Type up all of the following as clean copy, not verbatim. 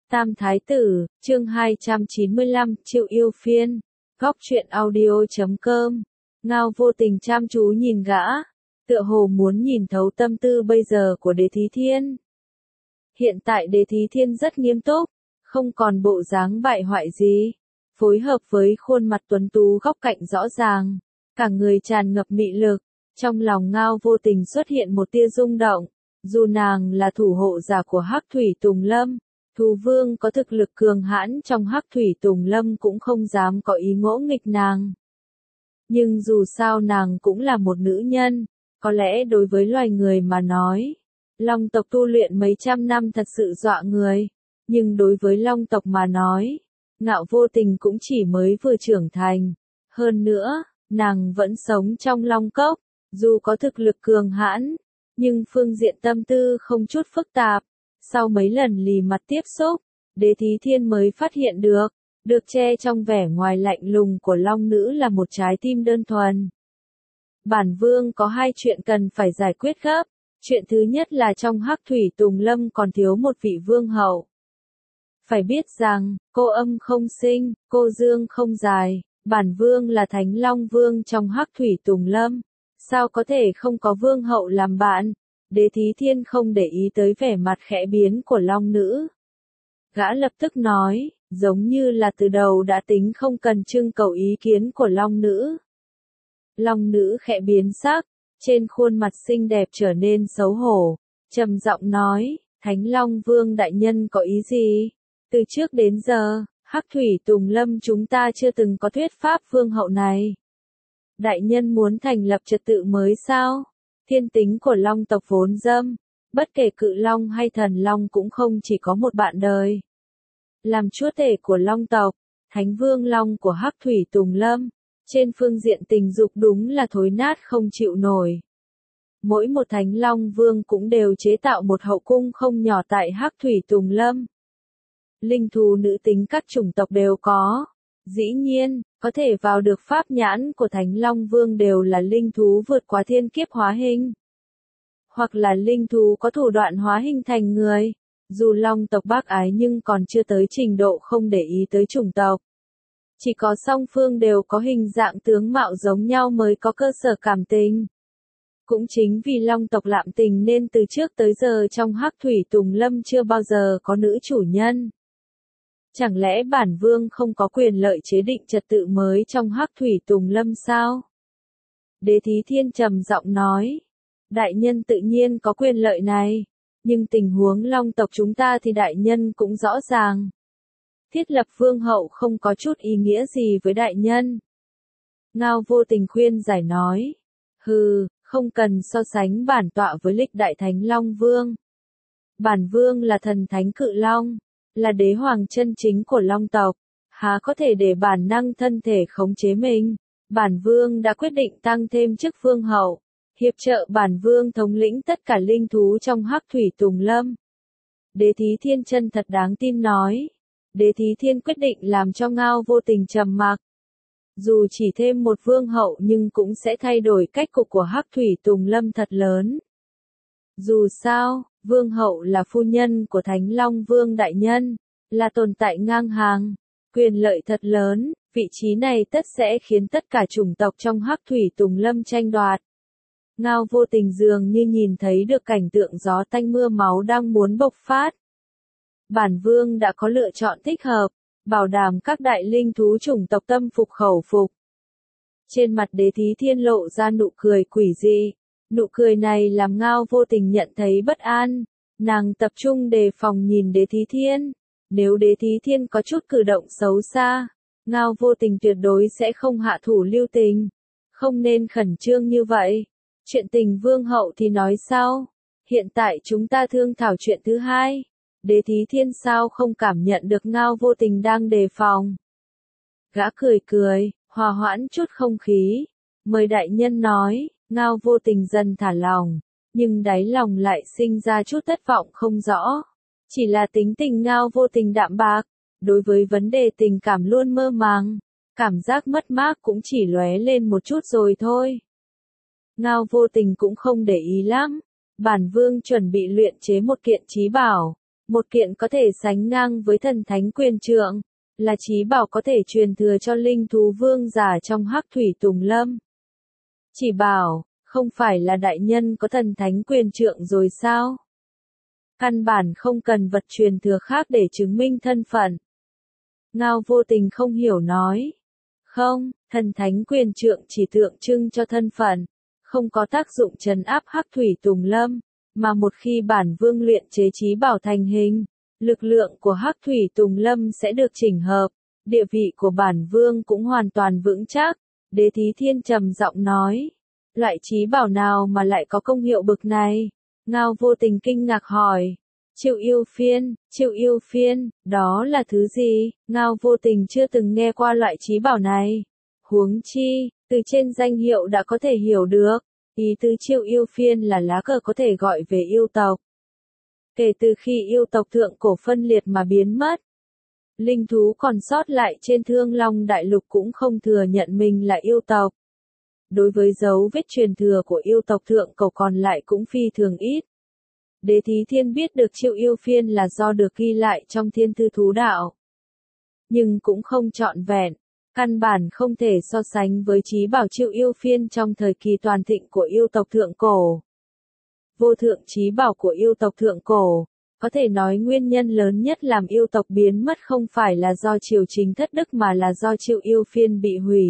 Tam Thái Tử, chương 295, Triệu Yêu Phiên, góc truyện audio.com. Ngao Vô Tình chăm chú nhìn gã, tựa hồ muốn nhìn thấu tâm tư bây giờ của Đế Thí Thiên. Hiện tại Đế Thí Thiên rất nghiêm túc, không còn bộ dáng bại hoại gì, phối hợp với khuôn mặt tuấn tú góc cạnh rõ ràng, cả người tràn ngập mị lực, trong lòng Ngao Vô Tình xuất hiện một tia rung động, dù nàng là thủ hộ giả của Hắc Thủy Tùng Lâm. Thú vương có thực lực cường hãn trong Hắc Thủy Tùng Lâm cũng không dám có ý ngỗ nghịch nàng. Nhưng dù sao nàng cũng là một nữ nhân, có lẽ đối với loài người mà nói, Long tộc tu luyện mấy trăm năm thật sự dọa người, nhưng đối với Long tộc mà nói, Ngạo Vô Tình cũng chỉ mới vừa trưởng thành. Hơn nữa, nàng vẫn sống trong Long Cốc, dù có thực lực cường hãn, nhưng phương diện tâm tư không chút phức tạp. Sau mấy lần lì mặt tiếp xúc, Đế Thí Thiên mới phát hiện được che trong vẻ ngoài lạnh lùng của Long Nữ là một trái tim đơn thuần. Bản vương có hai chuyện cần phải giải quyết gấp. Chuyện thứ nhất là trong Hắc Thủy Tùng Lâm còn thiếu một vị vương hậu. Phải biết rằng, cô âm không sinh, cô dương không dài, bản vương là Thánh Long Vương trong Hắc Thủy Tùng Lâm. Sao có thể không có vương hậu làm bạn? Đế Thí Thiên không để ý tới vẻ mặt khẽ biến của Long Nữ. Gã lập tức nói, giống như là từ đầu đã tính không cần trưng cầu ý kiến của Long Nữ. Long Nữ khẽ biến sắc, trên khuôn mặt xinh đẹp trở nên xấu hổ, trầm giọng nói, Thánh Long Vương đại nhân có ý gì? Từ trước đến giờ, Hắc Thủy Tùng Lâm chúng ta chưa từng có thuyết pháp vương hậu này. Đại nhân muốn thành lập trật tự mới sao? Thiên tính của Long tộc vốn dâm, bất kể cự Long hay thần Long cũng không chỉ có một bạn đời. Làm chúa tể của Long tộc, Thánh Vương Long của Hắc Thủy Tùng Lâm, trên phương diện tình dục đúng là thối nát không chịu nổi. Mỗi một Thánh Long Vương cũng đều chế tạo một hậu cung không nhỏ tại Hắc Thủy Tùng Lâm. Linh thú nữ tính các chủng tộc đều có. Dĩ nhiên, có thể vào được pháp nhãn của Thánh Long Vương đều là linh thú vượt qua thiên kiếp hóa hình. Hoặc là linh thú có thủ đoạn hóa hình thành người. Dù Long tộc bác ái nhưng còn chưa tới trình độ không để ý tới chủng tộc. Chỉ có song phương đều có hình dạng tướng mạo giống nhau mới có cơ sở cảm tình. Cũng chính vì Long tộc lạm tình nên từ trước tới giờ trong Hắc Thủy Tùng Lâm chưa bao giờ có nữ chủ nhân. Chẳng lẽ bản vương không có quyền lợi chế định trật tự mới trong Hắc Thủy Tùng Lâm sao? Đế Thí Thiên trầm giọng nói. Đại nhân tự nhiên có quyền lợi này, nhưng tình huống Long tộc chúng ta thì đại nhân cũng rõ ràng. Thiết lập vương hậu không có chút ý nghĩa gì với đại nhân. Ngao Vô Tình khuyên giải nói. Hừ, không cần so sánh bản tọa với lịch đại Thánh Long Vương. Bản vương là thần thánh cự long, là đế hoàng chân chính của Long tộc, há có thể để bản năng thân thể khống chế mình. Bản vương đã quyết định tăng thêm chức vương hậu, hiệp trợ bản vương thống lĩnh tất cả linh thú trong Hắc Thủy Tùng Lâm. Đế Thí Thiên chân thật đáng tin nói. Đế Thí Thiên quyết định làm cho Ngao Vô Tình trầm mặc. Dù chỉ thêm một vương hậu nhưng cũng sẽ thay đổi cách cục của Hắc Thủy Tùng Lâm thật lớn. Dù sao, vương hậu là phu nhân của Thánh Long Vương đại nhân, là tồn tại ngang hàng, quyền lợi thật lớn, vị trí này tất sẽ khiến tất cả chủng tộc trong Hắc Thủy Tùng Lâm tranh đoạt. Ngao Vô Tình dường như nhìn thấy được cảnh tượng gió tanh mưa máu đang muốn bộc phát. Bản vương đã có lựa chọn thích hợp, bảo đảm các đại linh thú chủng tộc tâm phục khẩu phục. Trên mặt Đế Thí Thiên lộ ra nụ cười quỷ dị. Nụ cười này làm Ngao Vô Tình nhận thấy bất an. Nàng tập trung đề phòng nhìn Đế Thí Thiên. Nếu Đế Thí Thiên có chút cử động xấu xa, Ngao Vô Tình tuyệt đối sẽ không hạ thủ lưu tình. Không nên khẩn trương như vậy. Chuyện tình vương hậu thì nói sau. Hiện tại chúng ta thương thảo chuyện thứ hai. Đế Thí Thiên sao không cảm nhận được Ngao Vô Tình đang đề phòng. Gã cười, hòa hoãn chút không khí. Mời đại nhân nói. Ngao Vô Tình dần thả lòng, nhưng đáy lòng lại sinh ra chút thất vọng không rõ. Chỉ là tính tình Ngao Vô Tình đạm bạc, đối với vấn đề tình cảm luôn mơ màng, cảm giác mất mát cũng chỉ lóe lên một chút rồi thôi. Ngao Vô Tình cũng không để ý lắm, bản vương chuẩn bị luyện chế một kiện chí bảo, Một kiện có thể sánh ngang với thần thánh quyền trượng, là chí bảo có thể truyền thừa cho linh thú vương giả trong Hắc Thủy Tùng Lâm. Chỉ bảo, không phải là đại nhân có thần thánh quyền trượng rồi sao? Căn bản không cần vật truyền thừa khác để chứng minh thân phận. Ngao Vô Tình không hiểu nói. Không, thần thánh quyền trượng chỉ tượng trưng cho thân phận, không có tác dụng trấn áp Hắc Thủy Tùng Lâm, mà một khi bản vương luyện chế chí bảo thành hình, lực lượng của Hắc Thủy Tùng Lâm sẽ được chỉnh hợp, địa vị của bản vương cũng hoàn toàn vững chắc. Đế Thí Thiên trầm giọng nói. Loại chí bảo nào mà lại có công hiệu bực này? Ngao Vô Tình kinh ngạc hỏi. Triệu yêu phiên, đó là thứ gì? Ngao Vô Tình chưa từng nghe qua loại chí bảo này. Huống chi, từ trên danh hiệu đã có thể hiểu được, ý tứ Triệu yêu phiên là lá cờ có thể gọi về yêu tộc. Kể từ khi yêu tộc thượng cổ phân liệt mà biến mất, linh thú còn sót lại trên Thương Long Đại Lục cũng không thừa nhận mình là yêu tộc. Đối với dấu vết truyền thừa của yêu tộc thượng cổ còn lại cũng phi thường ít. Đế Thí Thiên biết được Triệu yêu phiên là do được ghi lại trong Thiên Thư Thú Đạo, nhưng cũng không trọn vẹn, căn bản không thể so sánh với chí bảo Triệu yêu phiên trong thời kỳ toàn thịnh của yêu tộc thượng cổ. Vô thượng chí bảo của yêu tộc thượng cổ, có thể nói nguyên nhân lớn nhất làm yêu tộc biến mất không phải là do triều chính thất đức mà là do Triệu yêu phiên bị hủy.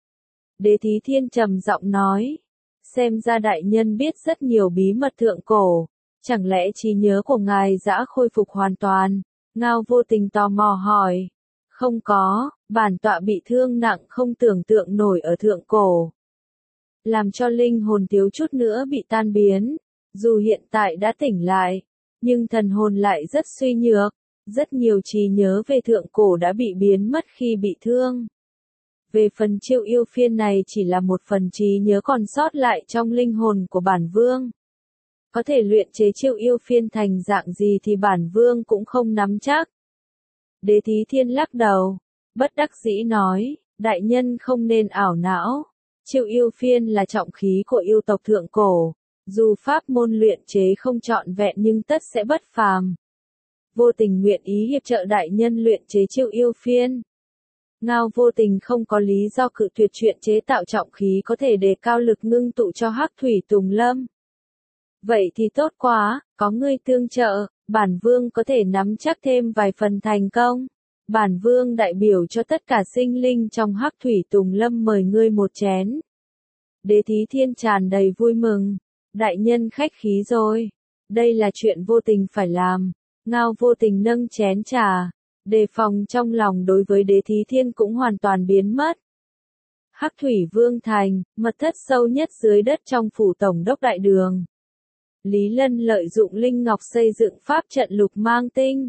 Đế Thí Thiên trầm giọng nói, xem ra đại nhân biết rất nhiều bí mật thượng cổ, chẳng lẽ trí nhớ của ngài đã khôi phục hoàn toàn? Ngao Vô Tình tò mò hỏi. Không có, bản tọa bị thương nặng không tưởng tượng nổi ở thượng cổ, làm cho linh hồn thiếu chút nữa bị tan biến. Dù hiện tại đã tỉnh lại, nhưng thần hồn lại rất suy nhược, rất nhiều trí nhớ về thượng cổ đã bị biến mất khi bị thương. Về phần Triệu yêu phiên này chỉ là một phần trí nhớ còn sót lại trong linh hồn của bản vương. Có thể luyện chế Triệu yêu phiên thành dạng gì thì bản vương cũng không nắm chắc. Đế Thí Thiên lắc đầu, bất đắc dĩ nói, đại nhân không nên ảo não. Triệu yêu phiên là trọng khí của yêu tộc thượng cổ, dù pháp môn luyện chế không trọn vẹn nhưng tất sẽ bất phàm. Vô Tình nguyện ý hiệp trợ đại nhân luyện chế Triệu yêu phiên. Ngao Vô Tình không có lý do cự tuyệt chuyện chế tạo trọng khí có thể đề cao lực ngưng tụ cho Hắc Thủy Tùng Lâm. Vậy thì tốt quá, có ngươi tương trợ, bản vương có thể nắm chắc thêm vài phần thành công. Bản vương đại biểu cho tất cả sinh linh trong Hắc Thủy Tùng Lâm mời ngươi một chén. Đế Thí Thiên tràn đầy vui mừng. Đại nhân khách khí rồi. Đây là chuyện Vô Tình phải làm. Ngao Vô Tình nâng chén trà. Đề phòng trong lòng đối với Đế Thí Thiên cũng hoàn toàn biến mất. Hắc Thủy Vương Thành, mật thất sâu nhất dưới đất trong phủ tổng đốc đại đường. Lý Lân lợi dụng linh ngọc xây dựng pháp trận Lục Mang Tinh.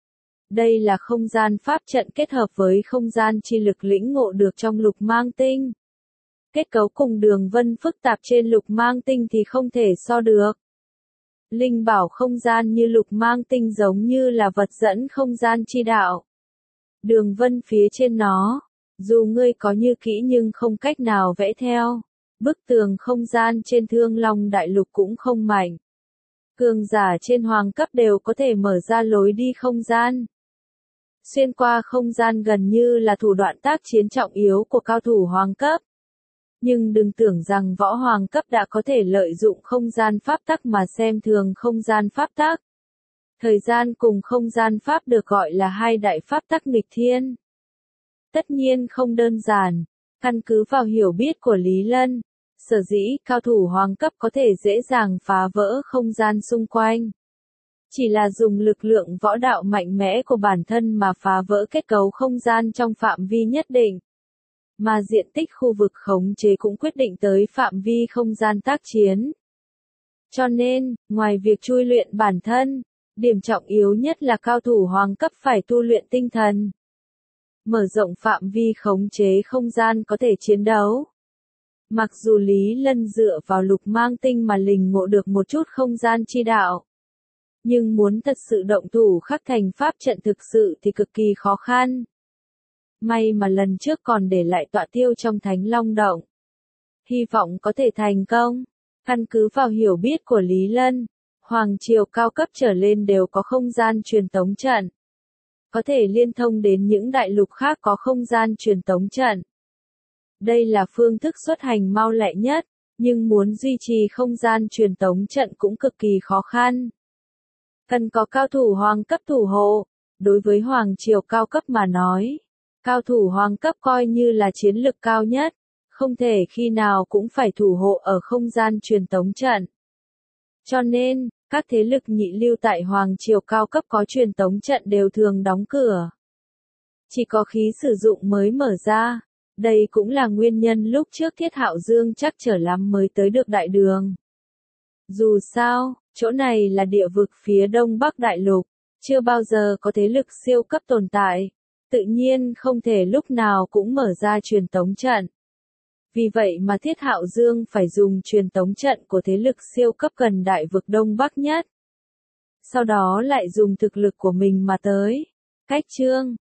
Đây là không gian pháp trận kết hợp với không gian chi lực lĩnh ngộ được trong Lục Mang Tinh. Kết cấu cùng đường vân phức tạp trên Lục Mang Tinh thì không thể so được. Linh bảo không gian như Lục Mang Tinh giống như là vật dẫn không gian chi đạo. Đường vân phía trên nó, dù ngươi có như kỹ nhưng không cách nào vẽ theo. Bức tường không gian trên Thương Long Đại Lục cũng không mạnh. Cường giả trên hoàng cấp đều có thể mở ra lối đi không gian. Xuyên qua không gian gần như là thủ đoạn tác chiến trọng yếu của cao thủ hoàng cấp. Nhưng đừng tưởng rằng võ hoàng cấp đã có thể lợi dụng không gian pháp tắc mà xem thường không gian pháp tắc. Thời gian cùng không gian pháp được gọi là hai đại pháp tắc nghịch thiên. Tất nhiên không đơn giản, căn cứ vào hiểu biết của Lý Lân, sở dĩ cao thủ hoàng cấp có thể dễ dàng phá vỡ không gian xung quanh. Chỉ là dùng lực lượng võ đạo mạnh mẽ của bản thân mà phá vỡ kết cấu không gian trong phạm vi nhất định. Mà diện tích khu vực khống chế cũng quyết định tới phạm vi không gian tác chiến. Cho nên, ngoài việc chui luyện bản thân, điểm trọng yếu nhất là cao thủ hoàng cấp phải tu luyện tinh thần. Mở rộng phạm vi khống chế không gian có thể chiến đấu. Mặc dù Lý Lân dựa vào Lục Mang Tinh mà lình ngộ được một chút không gian chi đạo, nhưng muốn thật sự động thủ khắc thành pháp trận thực sự thì cực kỳ khó khăn. May mà lần trước còn để lại tọa tiêu trong Thánh Long Động. Hy vọng có thể thành công. Căn cứ vào hiểu biết của Lý Lân, Hoàng triều cao cấp trở lên đều có không gian truyền tống trận. Có thể liên thông đến những đại lục khác có không gian truyền tống trận. Đây là phương thức xuất hành mau lẹ nhất, nhưng muốn duy trì không gian truyền tống trận cũng cực kỳ khó khăn. Cần có cao thủ hoàng cấp thủ hộ. Đối với hoàng triều cao cấp mà nói, cao thủ hoàng cấp coi như là chiến lực cao nhất, không thể khi nào cũng phải thủ hộ ở không gian truyền tống trận. Cho nên, các thế lực nhị lưu tại hoàng triều cao cấp có truyền tống trận đều thường đóng cửa. Chỉ có khí sử dụng mới mở ra. Đây cũng là nguyên nhân lúc trước Thiết Hạo Dương chắc trở lắm mới tới được đại đường. Dù sao, chỗ này là địa vực phía đông bắc đại lục, chưa bao giờ có thế lực siêu cấp tồn tại, tự nhiên không thể lúc nào cũng mở ra truyền tống trận. Vì vậy mà Thiết Hạo Dương phải dùng truyền tống trận của thế lực siêu cấp gần đại vực đông bắc nhất. Sau đó lại dùng thực lực của mình mà tới. Cách chương